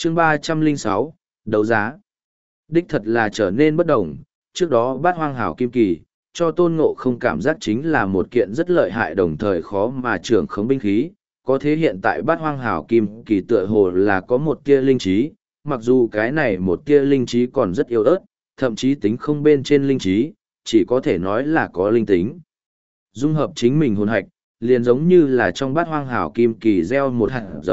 Chương 306, đấu giá. Đích thật là trở nên bất đồng, trước đó Bát Hoang Hảo Kim Kỳ, cho Tôn Ngộ Không cảm giác chính là một kiện rất lợi hại đồng thời khó mà trưởng khống binh khí, có thế hiện tại Bát Hoang Hảo Kim Kỳ tựa hồ là có một tia linh trí, mặc dù cái này một tia linh trí còn rất yếu ớt, thậm chí tính không bên trên linh trí, chỉ có thể nói là có linh tính. Dung hợp chính mình hồn hạch, liền giống như là trong Bát Hoang Hảo Kim Kỳ gieo một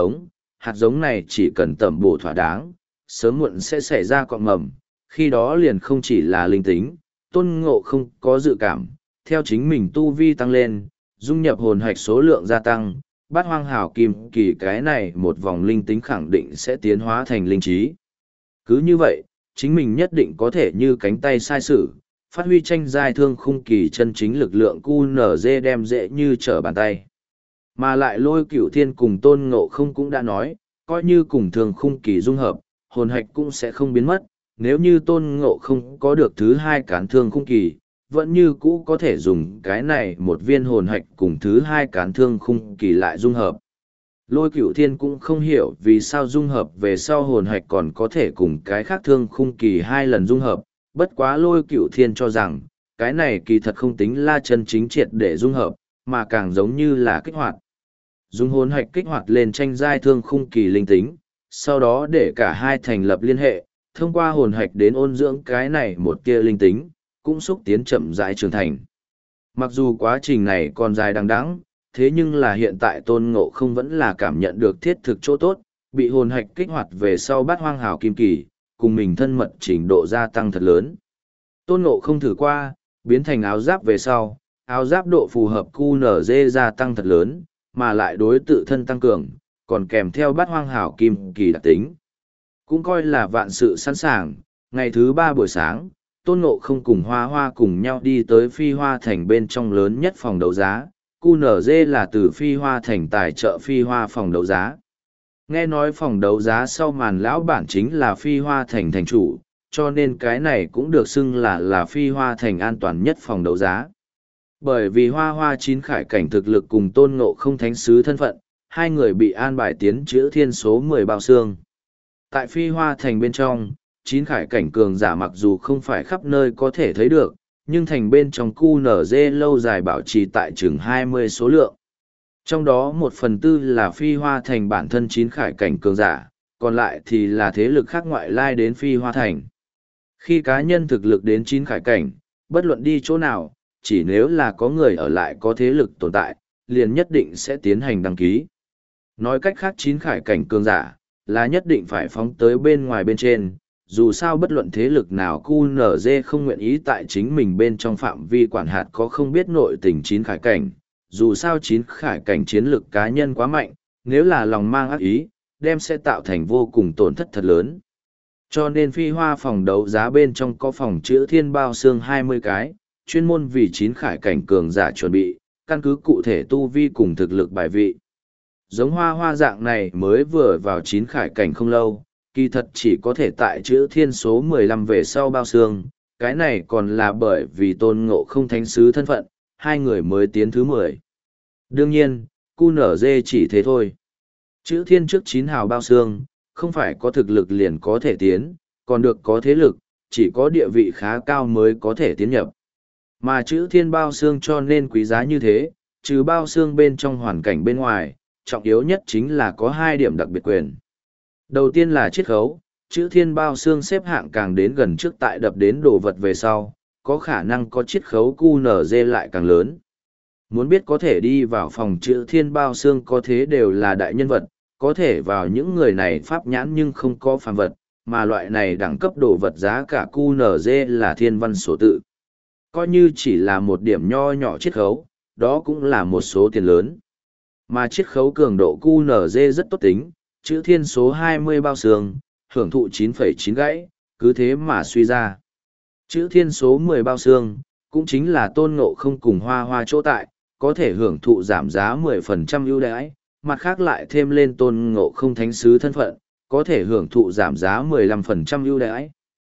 hạt giống này chỉ cần tẩm bổ thỏa đáng, sớm muộn sẽ xảy ra cọn mầm, khi đó liền không chỉ là linh tính, Tôn Ngộ Không có dự cảm, theo chính mình tu vi tăng lên, dung nhập hồn hạch số lượng gia tăng, Bát Hoang Hảo Kim Kỳ cái này một vòng linh tính khẳng định sẽ tiến hóa thành linh trí. Cứ như vậy, chính mình nhất định có thể như cánh tay sai sử, phát huy tranh giai thương khung kỳ chân chính lực lượng QNZ đem dễ như trở bàn tay. Mà lại Lôi Cửu Thiên cùng Tôn Ngộ Không cũng đã nói, coi như cùng thương khung kỳ dung hợp, hồn hạch cũng sẽ không biến mất, nếu như Tôn Ngộ Không có được thứ hai cán thương khung kỳ, vẫn như cũ có thể dùng cái này một viên hồn hạch cùng thứ hai cán thương khung kỳ lại dung hợp. Lôi Cửu Thiên cũng không hiểu vì sao dung hợp về sau hồn hạch còn có thể cùng cái khác thương khung kỳ hai lần dung hợp, bất quá Lôi Cửu Thiên cho rằng, cái này kỳ thật không tính là chân chính triệt để dung hợp, mà càng giống như là kích hoạt. Dùng hồn hạch kích hoạt lên tranh giai thương khung kỳ linh tính, sau đó để cả hai thành lập liên hệ, thông qua hồn hạch đến ôn dưỡng cái này một tia linh tính, cũng xúc tiến chậm rãi trưởng thành. Mặc dù quá trình này còn dài đằng đẵng, thế nhưng là hiện tại Tôn Ngộ Không vẫn là cảm nhận được thiết thực chỗ tốt, bị hồn hạch kích hoạt về sau Bát Hoang Hảo Kim Kỳ, cùng mình thân mật trình độ gia tăng thật lớn. Tôn Ngộ Không thử qua, biến thành áo giáp về sau, áo giáp độ phù hợp QNZ gia tăng thật lớn, mà lại đối tự thân tăng cường, còn kèm theo Bát Hoang Hảo Kim Kỳ đặc tính. Cũng coi là vạn sự sẵn sàng, ngày thứ 3 buổi sáng, Tôn Ngộ Không cùng Hoa Hoa cùng nhau đi tới Phi Hoa Thành bên trong lớn nhất phòng đấu giá, QNZ là từ Phi Hoa Thành tài trợ Phi Hoa phòng đấu giá. Nghe nói phòng đấu giá sau màn lão bản chính là Phi Hoa Thành thành chủ, cho nên cái này cũng được xưng là Phi Hoa Thành an toàn nhất phòng đấu giá. Bởi vì Hoa Hoa chín khải cảnh thực lực cùng Tôn Ngộ Không thánh sứ thân phận, hai người bị an bài tiến chữ thiên số 10 bao xương. Tại Phi Hoa Thành bên trong, chín khải cảnh cường giả mặc dù không phải khắp nơi có thể thấy được, nhưng thành bên trong QNZ lâu dài bảo trì tại chừng 20 số lượng. Trong đó 1/4 là Phi Hoa Thành bản thân chín khải cảnh cường giả, còn lại thì là thế lực khác ngoại lai đến Phi Hoa Thành. Khi cá nhân thực lực đến chín khải cảnh, bất luận đi chỗ nào, chỉ nếu là có người ở lại có thế lực tồn tại, liền nhất định sẽ tiến hành đăng ký. Nói cách khác chín khải cảnh cường giả, là nhất định phải phóng tới bên ngoài bên trên, dù sao bất luận thế lực nào QNZ không nguyện ý tại chính mình bên trong phạm vi quản hạt có không biết nội tình chín khải cảnh, dù sao chín khải cảnh chiến lực cá nhân quá mạnh, nếu là lòng mang ác ý, đem sẽ tạo thành vô cùng tổn thất thật lớn. Cho nên Phi Hoa phòng đấu giá bên trong có phòng chữ thiên bao xương 20 cái, chuyên môn vì chín khải cảnh cường giả chuẩn bị, căn cứ cụ thể tu vi cùng thực lực bài vị. Giống Hoa Hoa dạng này mới vừa vào chín khải cảnh không lâu, kỳ thật chỉ có thể tại chữ thiên số 15 về sau bao xương, cái này còn là bởi vì Tôn Ngộ Không thánh sứ thân phận, hai người mới tiến thứ 10. Đương nhiên, QNZ chỉ thế thôi. Chữ thiên trước 9 hào bao xương, không phải có thực lực liền có thể tiến, còn được có thế lực, chỉ có địa vị khá cao mới có thể tiến nhập. Mà chữ thiên bao xương cho nên quý giá như thế, trừ bao xương bên trong hoàn cảnh bên ngoài, trọng yếu nhất chính là có 2 điểm đặc biệt quyền. Đầu tiên là chiết khấu, chữ thiên bao xương xếp hạng càng đến gần trước tại đập đến đồ vật về sau, có khả năng có chiết khấu QNZ lại càng lớn. Muốn biết có thể đi vào phòng chữ thiên bao xương có thế đều là đại nhân vật, có thể vào những người này pháp nhãn nhưng không có phàm vật, mà loại này đẳng cấp đồ vật giá cả QNZ là thiên văn số tự. Coi như chỉ là một điểm nho nhỏ chiết khấu, đó cũng là một số tiền lớn. Mà chiết khấu cường độ QNZ rất tốt tính, chữ thiên số 20 bao xương, hưởng thụ 9,9 gãy, cứ thế mà suy ra. Chữ thiên số 10 bao xương, cũng chính là Tôn Ngộ Không cùng Hoa Hoa chỗ tại, có thể hưởng thụ giảm giá 10% ưu đãi, mặt khác lại thêm lên Tôn Ngộ Không thánh sứ thân phận, có thể hưởng thụ giảm giá 15% ưu đãi.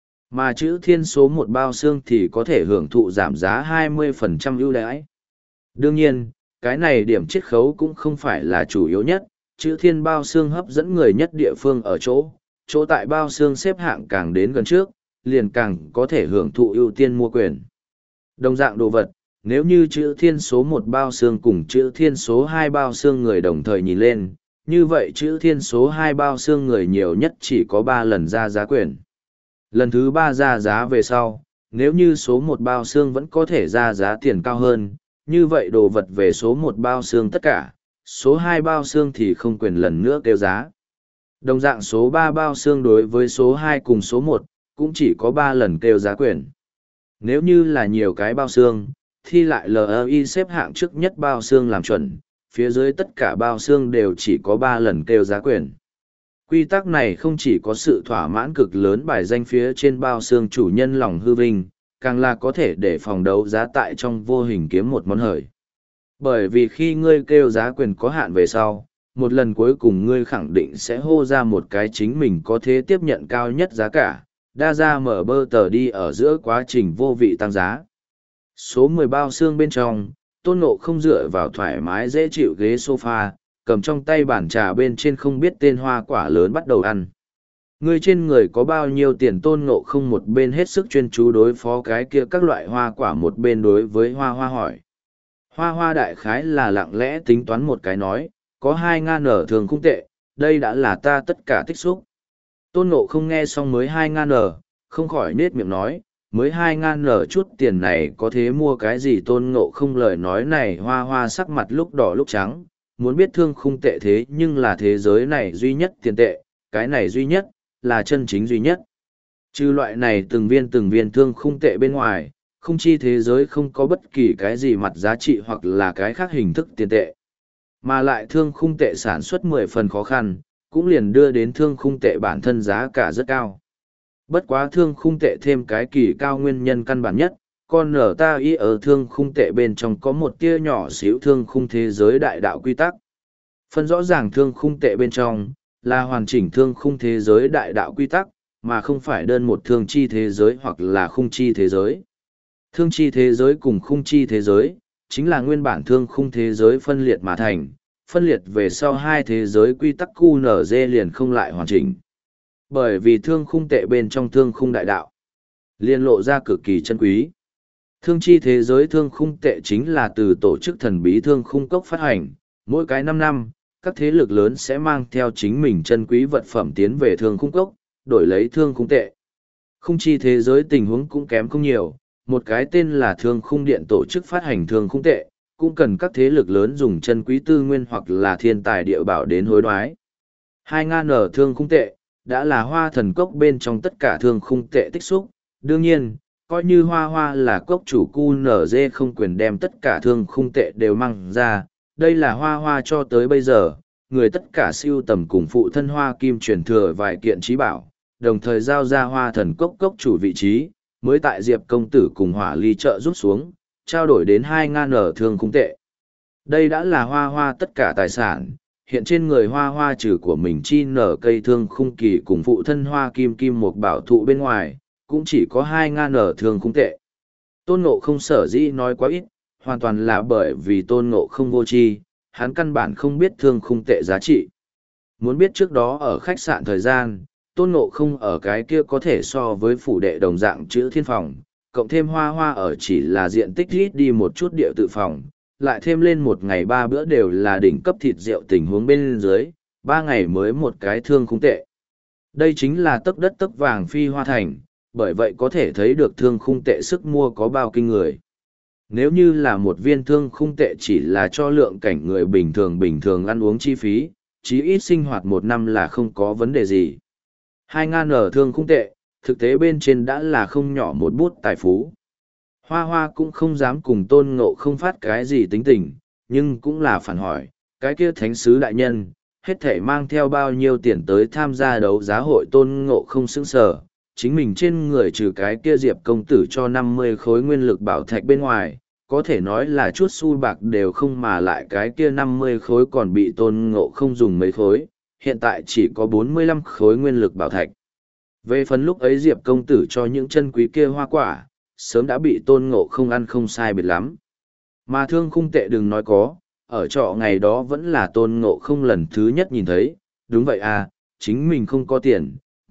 Mà chữ thiên số 1 bao xương thì có thể hưởng thụ giảm giá 20% ưu đãi. Đương nhiên, cái này điểm chiết khấu cũng không phải là chủ yếu nhất, chữ thiên bao xương hấp dẫn người nhất địa phương ở chỗ, chỗ tại bao xương xếp hạng càng đến gần trước, liền càng có thể hưởng thụ ưu tiên mua quyền. Đồng dạng đồ vật, nếu như chữ thiên số 1 bao xương cùng chữ thiên số 2 bao xương người đồng thời nhìn lên, như vậy chữ thiên số 2 bao xương người nhiều nhất chỉ có 3 lần ra giá quyền. Lần thứ 3 ra giá về sau, nếu như số 1 bao xương vẫn có thể ra giá tiền cao hơn, như vậy đồ vật về số 1 bao xương tất cả, số 2 bao xương thì không quyền lần nữa kêu giá. Đồng dạng số 3 bao xương đối với số 2 cùng số 1, cũng chỉ có 3 lần kêu giá quyền. Nếu như là nhiều cái bao xương, thì lại LI xếp hạng trước nhất bao xương làm chuẩn, phía dưới tất cả bao xương đều chỉ có 3 lần kêu giá quyền. Quy tắc này không chỉ có sự thỏa mãn cực lớn bài danh phía trên bao xương chủ nhân lòng hư vinh, càng là có thể để phòng đấu giá tại trong vô hình kiếm một món hời. Bởi vì khi ngươi kêu giá quyền có hạn về sau, một lần cuối cùng ngươi khẳng định sẽ hô ra một cái chính mình có thể tiếp nhận cao nhất giá cả, đa ra mở bơ tờ đi ở giữa quá trình vô vị tăng giá. Số 10 bao xương bên trong, Tôn Ngộ không dựa vào thoải mái dễ chịu ghế sofa, cầm trong tay bàn trà bên trên không biết tên hoa quả lớn bắt đầu ăn. Người trên người có bao nhiêu tiền? Tôn Ngộ không một bên hết sức chuyên chú đối phó cái kia các loại hoa quả, một bên đối với Hoa Hoa hỏi. Hoa Hoa đại khái là lặng lẽ tính toán một cái nói, có 2.000 nở thường khung tệ, đây đã là ta tất cả tích xúc. Tôn Ngộ không nghe xong mới 2.000 nở, không khỏi nết miệng nói, mới 2.000 nở chút tiền này có thế mua cái gì? Tôn Ngộ không lời nói này Hoa Hoa sắc mặt lúc đỏ lúc trắng, muốn biết thương khung tệ thế nhưng là thế giới này duy nhất tiền tệ, cái này duy nhất, là chân chính duy nhất. Trừ loại này từng viên thương khung tệ bên ngoài, không chi thế giới không có bất kỳ cái gì mặt giá trị hoặc là cái khác hình thức tiền tệ. Mà lại thương khung tệ sản xuất 10 phần khó khăn, cũng liền đưa đến thương khung tệ bản thân giá cả rất cao. Bất quá thương khung tệ thêm cái kỳ cao nguyên nhân căn bản nhất, còn ở ta ý ở thương khung tệ bên trong có một tia nhỏ xíu thương khung thế giới đại đạo quy tắc. Phân rõ ràng thương khung tệ bên trong, là hoàn chỉnh thương khung thế giới đại đạo quy tắc, mà không phải đơn một thương chi thế giới hoặc là khung chi thế giới. Thương chi thế giới cùng khung chi thế giới, chính là nguyên bản thương khung thế giới phân liệt mà thành, phân liệt về sau hai thế giới quy tắc QNZ liền không lại hoàn chỉnh. Bởi vì thương khung tệ bên trong thương khung đại đạo, liên lộ ra cực kỳ chân quý. Thương chi thế giới thương khung tệ chính là từ tổ chức thần bí thương khung cốc phát hành, mỗi cái 5 năm, các thế lực lớn sẽ mang theo chính mình chân quý vật phẩm tiến về thương khung cốc, đổi lấy thương khung tệ. Khung chi thế giới tình huống cũng kém không nhiều, một cái tên là thương khung điện tổ chức phát hành thương khung tệ, cũng cần các thế lực lớn dùng chân quý tư nguyên hoặc là thiên tài địa bảo đến hối đoái. 2.000 nở thương khung tệ, đã là hoa thần cốc bên trong tất cả thương khung tệ tích xúc, đương nhiên, coi như hoa hoa là cốc chủ QNZ không quyền đem tất cả thương khung tệ đều mang ra, đây là hoa hoa cho tới bây giờ, người tất cả siêu tầm cùng phụ thân hoa kim truyền thừa vài kiện trí bảo, đồng thời giao ra hoa thần cốc cốc chủ vị trí, mới tại Diệp công tử cùng hỏa ly trợ rút xuống, trao đổi đến 2.000 nở thương khung tệ. Đây đã là hoa hoa tất cả tài sản, hiện trên người hoa hoa trừ của mình chi nở cây thương khung kỳ cùng phụ thân hoa kim kim một bảo thụ bên ngoài, cũng chỉ có 2.000 nở thương khung tệ. Tôn Ngộ không sở dĩ nói quá ít, hoàn toàn là bởi vì Tôn Ngộ không vô tri, hắn căn bản không biết thương khung tệ giá trị. Muốn biết trước đó ở khách sạn thời gian, Tôn Ngộ không ở cái kia có thể so với phủ đệ đồng dạng chữ thiên phòng, cộng thêm hoa hoa ở chỉ là diện tích ít đi một chút địa tự phòng, lại thêm lên một ngày 3 bữa đều là đỉnh cấp thịt rượu tình huống bên dưới, 3 ngày mới một cái thương khung tệ. Đây chính là tấc đất tấc vàng phi hoa thành, bởi vậy có thể thấy được thương khung tệ sức mua có bao kinh người. Nếu như là một viên thương khung tệ chỉ là cho lượng cảnh người bình thường ăn uống chi phí, chí ít sinh hoạt 1 năm là không có vấn đề gì. 2.000 nở thương khung tệ, thực tế bên trên đã là không nhỏ một bút tài phú. Hoa hoa cũng không dám cùng Tôn Ngộ không phát cái gì tính tình, nhưng cũng là phản hỏi, cái kia thánh sứ đại nhân, hết thể mang theo bao nhiêu tiền tới tham gia đấu giá hội? Tôn Ngộ không sững sờ, chính mình trên người trừ cái kia Diệp công tử cho 50 khối nguyên lực bảo thạch bên ngoài, có thể nói là chút xu bạc đều không, mà lại cái kia 50 khối còn bị Tôn Ngộ không dùng mấy khối, hiện tại chỉ có 45 khối nguyên lực bảo thạch. Về phần lúc ấy Diệp công tử cho những chân quý kia hoa quả, sớm đã bị Tôn Ngộ không ăn không sai biệt lắm. Mà thương khung tệ đừng nói có, ở trọ ngày đó vẫn là Tôn Ngộ không lần thứ nhất nhìn thấy, đúng vậy à, chính mình không có tiền,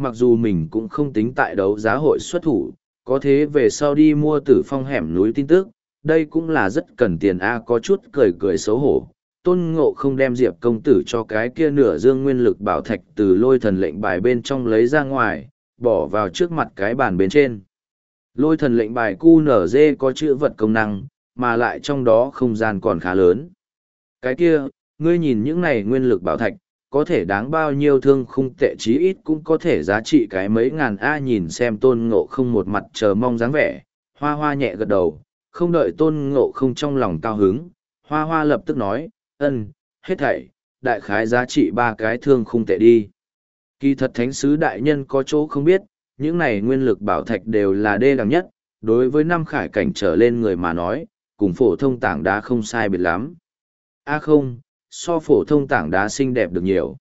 mặc dù mình cũng không tính tại đấu giá hội xuất thủ, có thế về sau đi mua Tử Phong hẻm núi tin tức, đây cũng là rất cần tiền có chút cười cười xấu hổ. Tôn Ngộ không đem Diệp công tử cho cái kia nửa dương nguyên lực bảo thạch từ lôi thần lệnh bài bên trong lấy ra ngoài, bỏ vào trước mặt cái bàn bên trên. Lôi thần lệnh bài QNZ có chữ vật công năng, mà lại trong đó không gian còn khá lớn. Cái kia, ngươi nhìn những này nguyên lực bảo thạch, có thể đáng bao nhiêu thương khung tệ chí ít cũng có thể giá trị cái mấy ngàn nhìn xem Tôn Ngộ không một mặt chờ mong dáng vẻ, Hoa Hoa nhẹ gật đầu, không đợi Tôn Ngộ không trong lòng cao hứng, Hoa Hoa lập tức nói, hết thảy, đại khái giá trị 3 cái thương khung tệ đi. Kỳ thật thánh sứ đại nhân có chỗ không biết, những này nguyên lực bảo thạch đều là đê đẳng nhất, đối với năm khải cảnh trở lên người mà nói, cùng phổ thông tảng đá không sai biệt lắm. Không, so phổ thông tảng đá xinh đẹp được nhiều.